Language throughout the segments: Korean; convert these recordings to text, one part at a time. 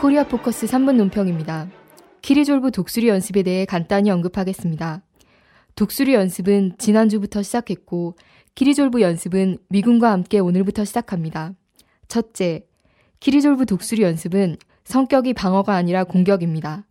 코리아 포커스 3분 논평입니다. 키리졸브 독수리 연습에 대해 간단히 언급하겠습니다. 독수리 연습은 지난주부터 시작했고 키리졸브 연습은 미군과 함께 오늘부터 시작합니다. 첫째, 키리졸브 독수리 연습은 성격이 방어가 아니라 공격입니다.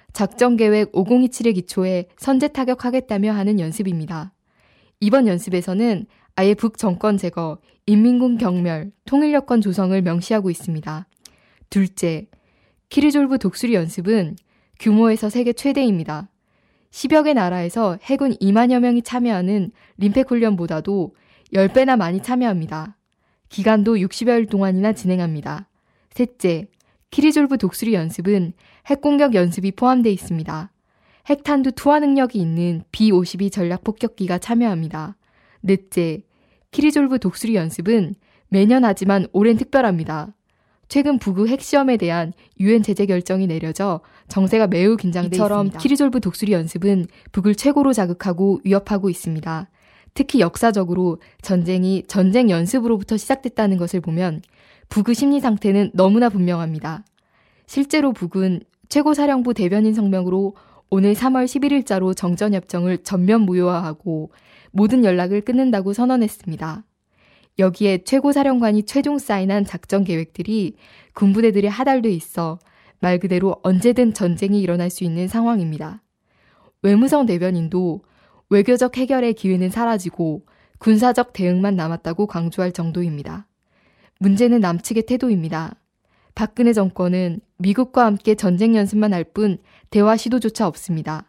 작전계획 5027에 기초해 선제 타격하겠다며 하는 연습입니다. 이번 연습에서는 아예 북정권 제거, 인민군 경멸, 통일여건 조성을 명시하고 있습니다. 둘째, 키리졸브 독수리 연습은 규모에서 세계 최대입니다. 10여 개 나라에서 해군 2만여 명이 참여하는 림팩 훈련보다도 10배나 많이 참여합니다. 기간도 60여일 동안이나 진행합니다. 셋째, 키리졸브 독수리 연습은 핵공격 연습이 포함되어 있습니다. 핵탄두 투하 능력이 있는 B-52 전략폭격기가 참여합니다. 넷째, 키리졸브 독수리 연습은 매년 하지만 올해는 특별합니다. 최근 북의 핵시험에 대한 UN 제재 결정이 내려져 정세가 매우 긴장돼 있습니다. 이처럼 키리졸브 독수리 연습은 북을 최고로 자극하고 위협하고 있습니다. 특히 역사적으로 전쟁이 전쟁 연습으로부터 시작됐다는 것을 보면 북의 심리 상태는 너무나 분명합니다. 실제로 북은 최고사령부 대변인 성명으로 오늘 3월 11일자로 정전협정을 전면 무효화하고 모든 연락을 끊는다고 선언했습니다. 여기에 최고사령관이 최종 사인한 작전 계획들이 군부대들에 하달돼 있어 말 그대로 언제든 전쟁이 일어날 수 있는 상황입니다. 외무성 대변인도 외교적 해결의 기회는 사라지고 군사적 대응만 남았다고 강조할 정도입니다. 문제는 남측의 태도입니다. 박근혜 정권은 미국과 함께 전쟁 연습만 할 뿐 대화 시도조차 없습니다.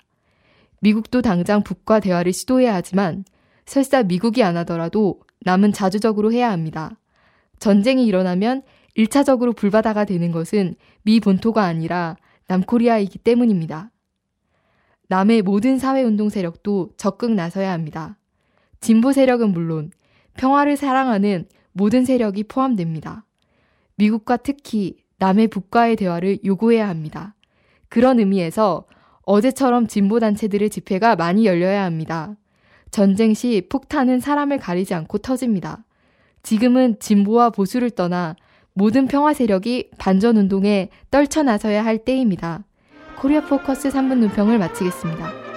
미국도 당장 북과 대화를 시도해야 하지만 설사 미국이 안 하더라도 남은 자주적으로 해야 합니다. 전쟁이 일어나면 1차적으로 불바다가 되는 것은 미 본토가 아니라 남코리아이기 때문입니다. 남의 모든 사회운동 세력도 적극 나서야 합니다. 진보 세력은 물론 평화를 사랑하는 모든 세력이 포함됩니다. 미국과 특히 남의 북과의 대화를 요구해야 합니다. 그런 의미에서 어제처럼 진보단체들의 집회가 많이 열려야 합니다. 전쟁 시 폭탄은 사람을 가리지 않고 터집니다. 지금은 진보와 보수를 떠나 모든 평화 세력이 반전운동에 떨쳐나서야 할 때입니다. 코리아 포커스 3분 논평을 마치겠습니다.